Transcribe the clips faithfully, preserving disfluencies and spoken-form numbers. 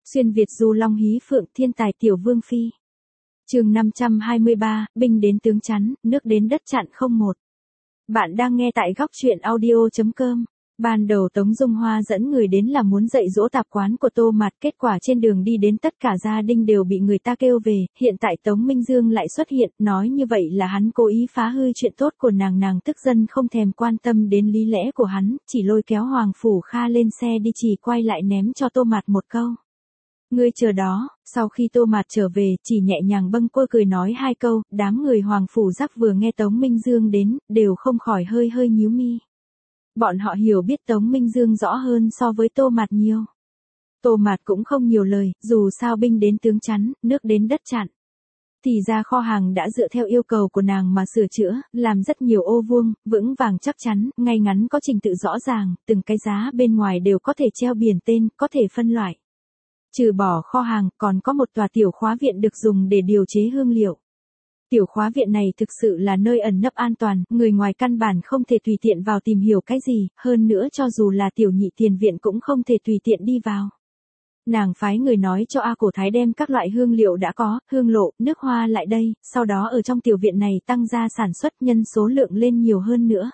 Xuyên Việt du long hí phượng thiên tài tiểu vương phi. Chương năm trăm hai mươi ba, binh đến tướng chắn, nước đến đất chặn không một. Bạn đang nghe tại góc truyện audio chấm com. Ban đầu Tống Dung Hoa dẫn người đến là muốn dạy dỗ tạp quán của Tô Mạt, kết quả trên đường đi đến tất cả gia đình đều bị người ta kêu về, hiện tại Tống Minh Dương lại xuất hiện, nói như vậy là hắn cố ý phá hư chuyện tốt của nàng, nàng tức dân không thèm quan tâm đến lý lẽ của hắn, chỉ lôi kéo Hoàng Phủ Kha lên xe đi, chỉ quay lại ném cho Tô Mạt một câu. Ngươi chờ đó. Sau khi Tô Mạt trở về, chỉ nhẹ nhàng bâng quơ cười nói hai câu, đám người Hoàng Phủ Giác vừa nghe Tống Minh Dương đến, đều không khỏi hơi hơi nhíu mi. Bọn họ hiểu biết Tống Minh Dương rõ hơn so với Tô Mạt nhiều. Tô Mạt cũng không nhiều lời, dù sao binh đến tướng chắn, nước đến đất chặn. Thì ra kho hàng đã dựa theo yêu cầu của nàng mà sửa chữa, làm rất nhiều ô vuông, vững vàng chắc chắn, ngay ngắn có trình tự rõ ràng, từng cái giá bên ngoài đều có thể treo biển tên, có thể phân loại. Trừ bỏ kho hàng, còn có một tòa tiểu khóa viện được dùng để điều chế hương liệu. Tiểu khóa viện này thực sự là nơi ẩn nấp an toàn, người ngoài căn bản không thể tùy tiện vào tìm hiểu cái gì, hơn nữa cho dù là tiểu nhị tiền viện cũng không thể tùy tiện đi vào. Nàng phái người nói cho A Cổ Thái đem các loại hương liệu đã có, hương lộ, nước hoa lại đây, sau đó ở trong tiểu viện này tăng gia sản xuất, nhân số lượng lên nhiều hơn nữa.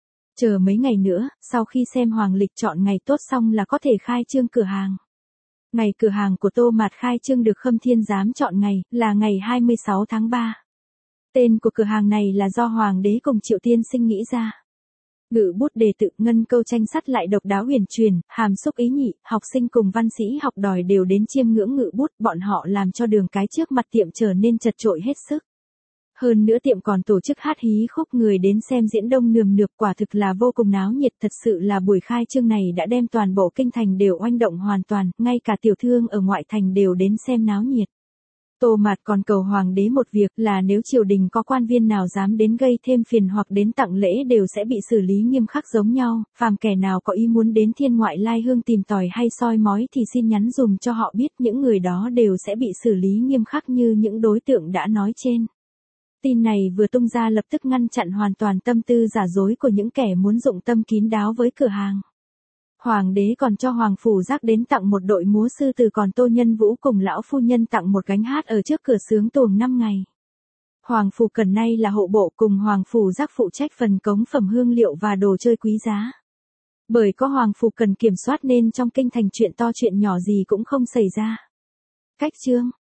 Chờ mấy ngày nữa, sau khi xem hoàng lịch chọn ngày tốt xong là có thể khai trương cửa hàng. Ngày cửa hàng của Tô Mạt khai trương được Khâm Thiên Giám chọn ngày, là ngày hai mươi sáu tháng ba. Tên của cửa hàng này là do Hoàng đế cùng Triệu Tiên Sinh nghĩ ra. Ngự bút đề tự, ngân câu tranh sắt lại độc đáo huyền truyền, hàm xúc ý nhị, học sinh cùng văn sĩ học đòi đều đến chiêm ngưỡng ngự bút, bọn họ làm cho đường cái trước mặt tiệm trở nên chật chội hết sức. Hơn nữa tiệm còn tổ chức hát hí khúc, người đến xem diễn đông nườm nượp, quả thực là vô cùng náo nhiệt, thật sự là buổi khai trương này đã đem toàn bộ kinh thành đều oanh động hoàn toàn, ngay cả tiểu thương ở ngoại thành đều đến xem náo nhiệt. Tô Mạt còn cầu hoàng đế một việc là nếu triều đình có quan viên nào dám đến gây thêm phiền hoặc đến tặng lễ đều sẽ bị xử lý nghiêm khắc giống nhau, phàm kẻ nào có ý muốn đến thiên ngoại lai hương tìm tòi hay soi mói thì xin nhắn dùm cho họ biết, những người đó đều sẽ bị xử lý nghiêm khắc như những đối tượng đã nói trên. Tin này vừa tung ra lập tức ngăn chặn hoàn toàn tâm tư giả dối của những kẻ muốn dụng tâm kín đáo với cửa hàng. Hoàng đế còn cho Hoàng Phủ Giác đến tặng một đội múa sư tử, còn Tô Nhân Vũ cùng lão phu nhân tặng một gánh hát ở trước cửa sướng tuồng năm ngày. Hoàng Phủ Cần nay là hộ bộ, cùng Hoàng Phủ Giác phụ trách phần cống phẩm hương liệu và đồ chơi quý giá. Bởi có Hoàng Phủ Cần kiểm soát nên trong kinh thành chuyện to chuyện nhỏ gì cũng không xảy ra. Cách chương.